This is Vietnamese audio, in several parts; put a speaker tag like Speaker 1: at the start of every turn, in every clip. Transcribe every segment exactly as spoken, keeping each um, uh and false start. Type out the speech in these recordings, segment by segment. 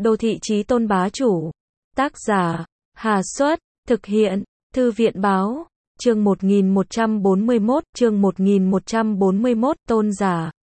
Speaker 1: Đô thị chí tôn bá chủ. Tác giả, Hà Xuất, thực hiện, Thư viện Báo, chương một nghìn một trăm bốn mươi mốt, chương một nghìn một trăm bốn mươi mốt, tôn giả.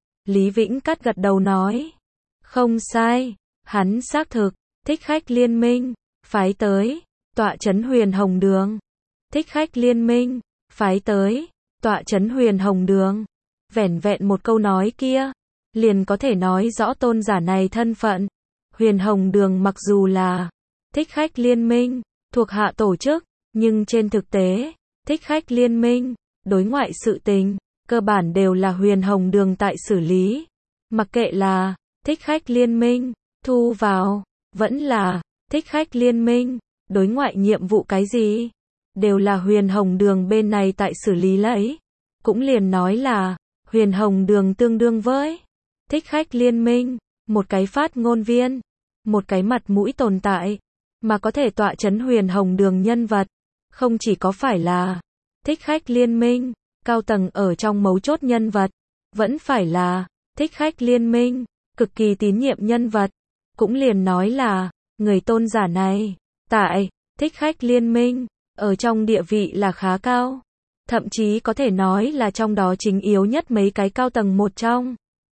Speaker 1: Lý Vĩnh Cát gật đầu nói. Không sai, hắn xác thực, thích khách liên minh, phái tới, tọa trấn Huyền Hồng Đường. Thích khách liên minh, phái tới, tọa trấn Huyền Hồng Đường. Vẻn vẹn một câu nói kia, liền có thể nói rõ tôn giả này thân phận. Huyền Hồng Đường mặc dù là thích khách liên minh, thuộc hạ tổ chức, nhưng trên thực tế, thích khách liên minh, đối ngoại sự tình, cơ bản đều là Huyền Hồng Đường tại xử lý. Mặc kệ là thích khách liên minh, thu vào, vẫn là thích khách liên minh, đối ngoại nhiệm vụ cái gì, đều là Huyền Hồng Đường bên này tại xử lý lấy. Cũng liền nói là, Huyền Hồng Đường tương đương với thích khách liên minh, một cái phát ngôn viên, một cái mặt mũi tồn tại, mà có thể tọa trấn Huyền Hồng Đường nhân vật, không chỉ có phải là thích khách liên minh, cao tầng ở trong mấu chốt nhân vật, vẫn phải là thích khách liên minh, cực kỳ tín nhiệm nhân vật. Cũng liền nói là, người tôn giả này, tại thích khách liên minh, ở trong địa vị là khá cao. Thậm chí có thể nói là trong đó chính yếu nhất mấy cái cao tầng một trong.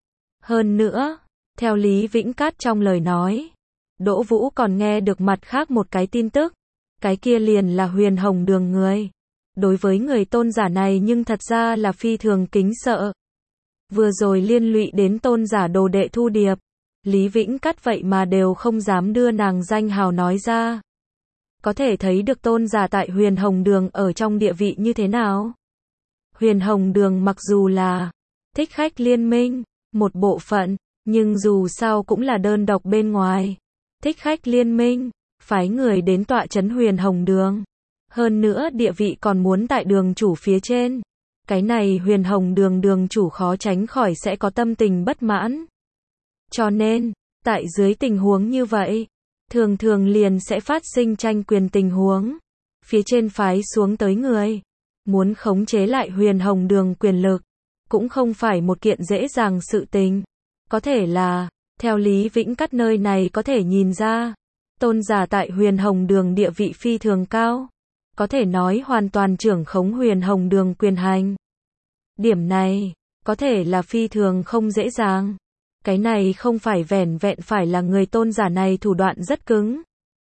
Speaker 1: Hơn nữa, theo Lý Vĩnh Cát trong lời nói, Đỗ Vũ còn nghe được mặt khác một cái tin tức. Cái kia liền là Huyền Hồng Đường người. Đối với người tôn giả này nhưng thật ra là phi thường kính sợ. Vừa rồi liên lụy đến tôn giả đồ đệ Thu Điệp. Lý Vĩnh Cát vậy mà đều không dám đưa nàng danh hào nói ra. Có thể thấy được tôn giả tại Huyền Hồng Đường ở trong địa vị như thế nào. Huyền Hồng Đường mặc dù là thích khách liên minh, một bộ phận, nhưng dù sao cũng là đơn độc bên ngoài. Thích khách liên minh, phái người đến tọa trấn Huyền Hồng Đường. Hơn nữa địa vị còn muốn tại đường chủ phía trên. Cái này Huyền Hồng Đường đường chủ khó tránh khỏi sẽ có tâm tình bất mãn. Cho nên, tại dưới tình huống như vậy, thường thường liền sẽ phát sinh tranh quyền tình huống. Phía trên phái xuống tới người, muốn khống chế lại Huyền Hồng Đường quyền lực, cũng không phải một kiện dễ dàng sự tình. Có thể là, theo Lý Vĩnh Cát nơi này có thể nhìn ra, tôn giả tại Huyền Hồng Đường địa vị phi thường cao. Có thể nói hoàn toàn trưởng khống Huyền Hồng Đường quyền hành. Điểm này, có thể là phi thường không dễ dàng. Cái này không phải vẻn vẹn phải là người tôn giả này thủ đoạn rất cứng.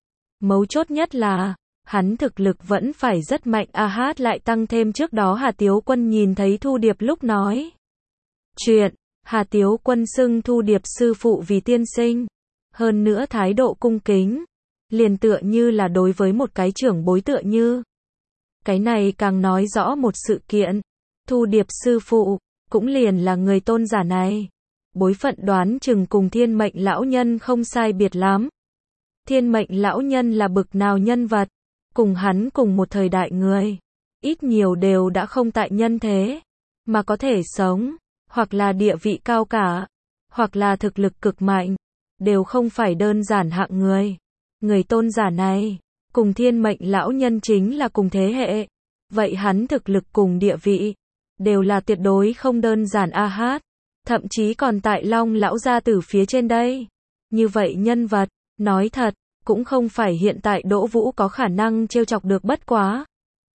Speaker 1: Mấu chốt nhất là, hắn thực lực vẫn phải rất mạnh. A hát lại tăng thêm trước đó Hà Tiếu Quân nhìn thấy Thu Điệp lúc nói chuyện, Hà Tiếu Quân xưng Thu Điệp sư phụ vì tiên sinh. Hơn nữa thái độ cung kính, liền tựa như là đối với một cái trưởng bối tựa như. Cái này càng nói rõ một sự kiện. Thu Điệp sư phụ, cũng liền là người tôn giả này. Bối phận đoán chừng cùng Thiên Mệnh lão nhân không sai biệt lắm. Thiên Mệnh lão nhân là bực nào nhân vật, cùng hắn cùng một thời đại người, ít nhiều đều đã không tại nhân thế, mà có thể sống, hoặc là địa vị cao cả, hoặc là thực lực cực mạnh, đều không phải đơn giản hạng người. Người tôn giả này, cùng Thiên Mệnh lão nhân chính là cùng thế hệ, vậy hắn thực lực cùng địa vị, đều là tuyệt đối không đơn giản. A hát, thậm chí còn tại Long lão gia tử phía trên đây. Như vậy nhân vật, nói thật, cũng không phải hiện tại Đỗ Vũ có khả năng trêu chọc được. Bất quá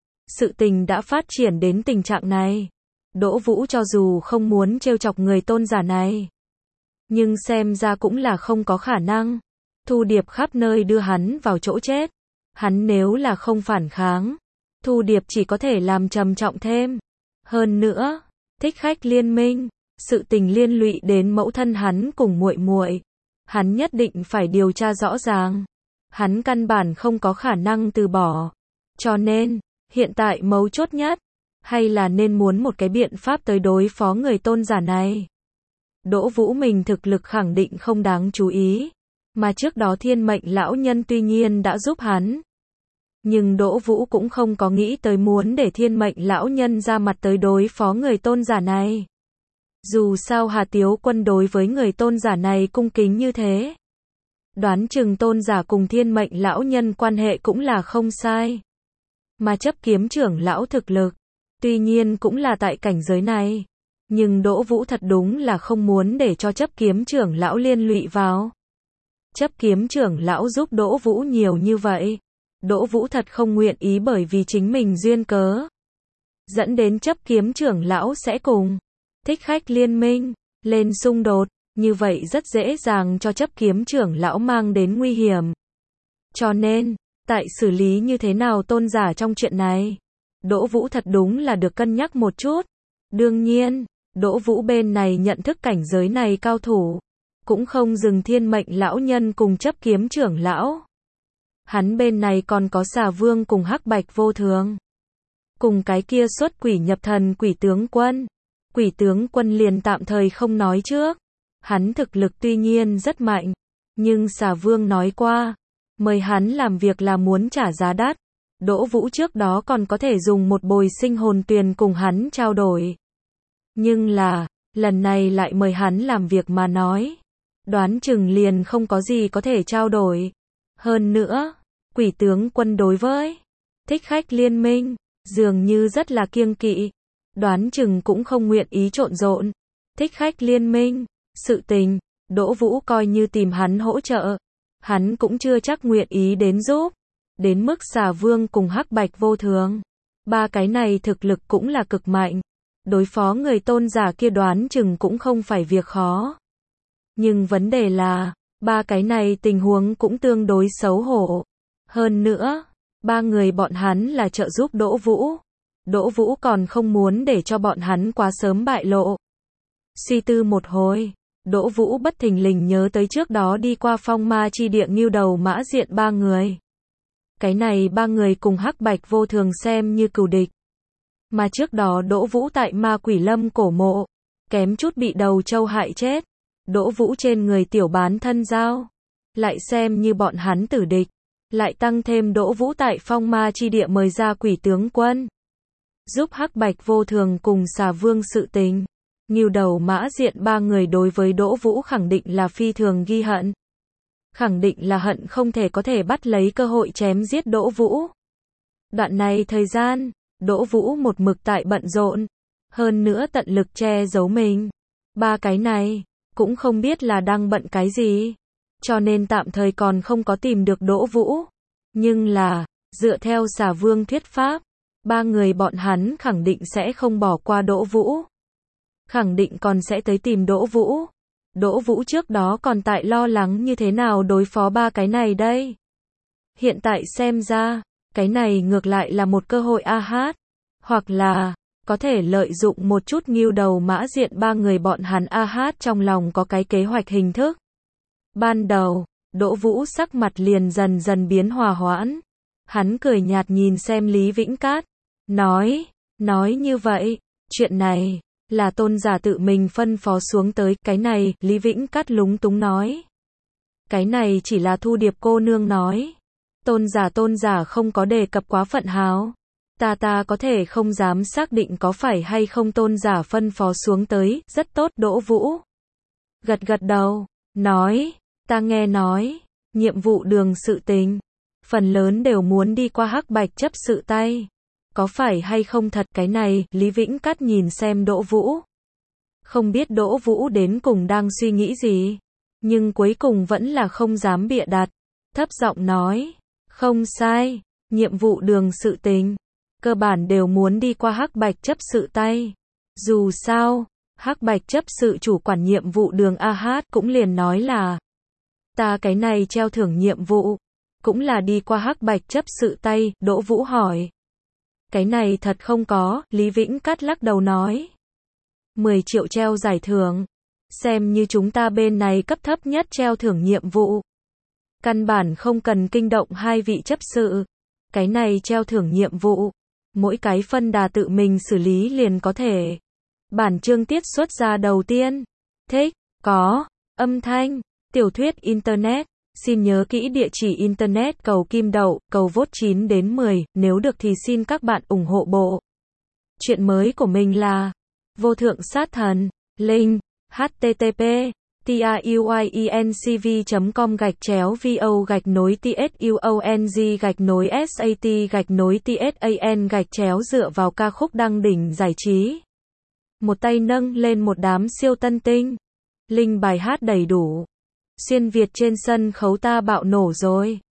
Speaker 1: sự tình đã phát triển đến tình trạng này. Đỗ Vũ cho dù không muốn trêu chọc người tôn giả này, nhưng xem ra cũng là không có khả năng. Thu Điệp khắp nơi đưa hắn vào chỗ chết. Hắn nếu là không phản kháng, Thu Điệp chỉ có thể làm trầm trọng thêm. Hơn nữa, thích khách liên minh, sự tình liên lụy đến mẫu thân hắn cùng muội muội, hắn nhất định phải điều tra rõ ràng. Hắn căn bản không có khả năng từ bỏ. Cho nên, hiện tại mấu chốt nhất, hay là nên muốn một cái biện pháp tới đối phó người tôn giả này. Đỗ Vũ mình thực lực khẳng định không đáng chú ý, mà trước đó Thiên Mệnh lão nhân tuy nhiên đã giúp hắn. Nhưng Đỗ Vũ cũng không có nghĩ tới muốn để Thiên Mệnh lão nhân ra mặt tới đối phó người tôn giả này. Dù sao Hà Tiếu Quân đối với người tôn giả này cung kính như thế, đoán chừng tôn giả cùng Thiên Mệnh lão nhân quan hệ cũng là không sai. Mà chấp kiếm trưởng lão thực lực, tuy nhiên cũng là tại cảnh giới này, nhưng Đỗ Vũ thật đúng là không muốn để cho chấp kiếm trưởng lão liên lụy vào. Chấp kiếm trưởng lão giúp Đỗ Vũ nhiều như vậy. Đỗ Vũ thật không nguyện ý bởi vì chính mình duyên cớ. Dẫn đến chấp kiếm trưởng lão sẽ cùng Thích Khách liên minh, lên xung đột, như vậy rất dễ dàng cho chấp kiếm trưởng lão mang đến nguy hiểm. Cho nên, tại xử lý như thế nào tôn giả trong chuyện này, Đỗ Vũ thật đúng là được cân nhắc một chút. Đương nhiên, Đỗ Vũ bên này nhận thức cảnh giới này cao thủ, cũng không dừng thiên mệnh lão nhân cùng chấp kiếm trưởng lão. Hắn bên này còn có Xà Vương cùng Hắc Bạch Vô Thường. Cùng cái kia xuất quỷ nhập thần quỷ tướng quân. Quỷ tướng quân liền tạm thời không nói trước. Hắn thực lực tuy nhiên rất mạnh, nhưng Xà Vương nói qua, mời hắn làm việc là muốn trả giá đắt. Đỗ Vũ trước đó còn có thể dùng một bồi sinh hồn tuyền cùng hắn trao đổi. Nhưng là, lần này lại mời hắn làm việc mà nói, đoán chừng liền không có gì có thể trao đổi. Hơn nữa, quỷ tướng quân đối với Thích Khách liên minh, dường như rất là kiêng kỵ. Đoán chừng cũng không nguyện ý trộn rộn Thích Khách liên minh sự tình. Đỗ Vũ coi như tìm hắn hỗ trợ, hắn cũng chưa chắc nguyện ý đến giúp. Đến mức Xà Vương cùng Hắc Bạch Vô Thường, ba cái này thực lực cũng là cực mạnh. Đối phó người tôn giả kia đoán chừng cũng không phải việc khó. Nhưng vấn đề là, ba cái này tình huống cũng tương đối xấu hổ. Hơn nữa, ba người bọn hắn là trợ giúp Đỗ Vũ. Đỗ Vũ còn không muốn để cho bọn hắn quá sớm bại lộ. Suy tư một hồi, Đỗ Vũ bất thình lình nhớ tới trước đó đi qua phong ma chi địa Ngưu Đầu Mã Diện ba người. Cái này ba người cùng Hắc Bạch Vô Thường xem như cừu địch. Mà trước đó Đỗ Vũ tại Ma Quỷ Lâm cổ mộ, kém chút bị đầu trâu hại chết. Đỗ Vũ trên người tiểu bán thân dao, lại xem như bọn hắn tử địch. Lại tăng thêm Đỗ Vũ tại phong ma chi địa mời ra quỷ tướng quân, giúp Hắc Bạch Vô Thường cùng Xà Vương sự tình. Ngưu Đầu Mã Diện ba người đối với Đỗ Vũ khẳng định là phi thường ghi hận. Khẳng định là hận không thể có thể bắt lấy cơ hội chém giết Đỗ Vũ. Đoạn này thời gian, Đỗ Vũ một mực tại bận rộn, hơn nữa tận lực che giấu mình. Ba cái này, cũng không biết là đang bận cái gì, cho nên tạm thời còn không có tìm được Đỗ Vũ. Nhưng là, dựa theo Xà Vương thuyết pháp, ba người bọn hắn khẳng định sẽ không bỏ qua Đỗ Vũ. Khẳng định còn sẽ tới tìm Đỗ Vũ. Đỗ Vũ trước đó còn tại lo lắng như thế nào đối phó ba cái này đây. Hiện tại xem ra, cái này ngược lại là một cơ hội a hát. Hoặc là, có thể lợi dụng một chút Ngưu Đầu Mã Diện ba người bọn hắn a hát trong lòng có cái kế hoạch hình thức. Ban đầu, Đỗ Vũ sắc mặt liền dần dần biến hòa hoãn. Hắn cười nhạt nhìn xem Lý Vĩnh Cát. Nói, nói như vậy, chuyện này là tôn giả tự mình phân phó xuống tới. Cái này, Lý Vĩnh Cát lúng túng nói. Cái này chỉ là Thu Điệp cô nương nói. Tôn giả tôn giả không có đề cập quá phận hào. Ta ta có thể không dám xác định có phải hay không tôn giả phân phó xuống tới. Rất tốt. Đỗ Vũ gật gật đầu, nói, ta nghe nói, nhiệm vụ đường sự tình, phần lớn đều muốn đi qua Hắc Bạch chấp sự tay. Có phải hay không thật? Cái này, Lý Vĩnh Cát nhìn xem Đỗ Vũ. Không biết Đỗ Vũ đến cùng đang suy nghĩ gì, nhưng cuối cùng vẫn là không dám bịa đặt. Thấp giọng nói, không sai, nhiệm vụ đường sự tình, cơ bản đều muốn đi qua Hắc Bạch chấp sự tay. Dù sao, Hắc Bạch chấp sự chủ quản nhiệm vụ đường a hát cũng liền nói là, ta cái này treo thưởng nhiệm vụ, cũng là đi qua Hắc Bạch chấp sự tay. Đỗ Vũ hỏi, cái này thật không có. Lý Vĩnh Cát lắc đầu nói, mười triệu treo giải thưởng, xem như chúng ta bên này cấp thấp nhất treo thưởng nhiệm vụ. Căn bản không cần kinh động hai vị chấp sự. Cái này treo thưởng nhiệm vụ, mỗi cái phân đà tự mình xử lý liền có thể. Bản chương tiết xuất ra đầu tiên. Thích, có, âm thanh, tiểu thuyết internet. Xin nhớ kỹ địa chỉ internet cầu kim đậu, cầu vote chín đến mười, nếu được thì xin các bạn ủng hộ bộ. Chuyện mới của mình là Vô Thượng Sát Thần, link http truyencv com gạch chéo vo gạch nối tsuong gạch nối sat gạch nối tsan gạch chéo dựa vào ca khúc đăng đỉnh giải trí. Một tay nâng lên một đám siêu tân tinh. Link bài hát đầy đủ. Xuyên Việt trên sân khấu ta bạo nổ rồi.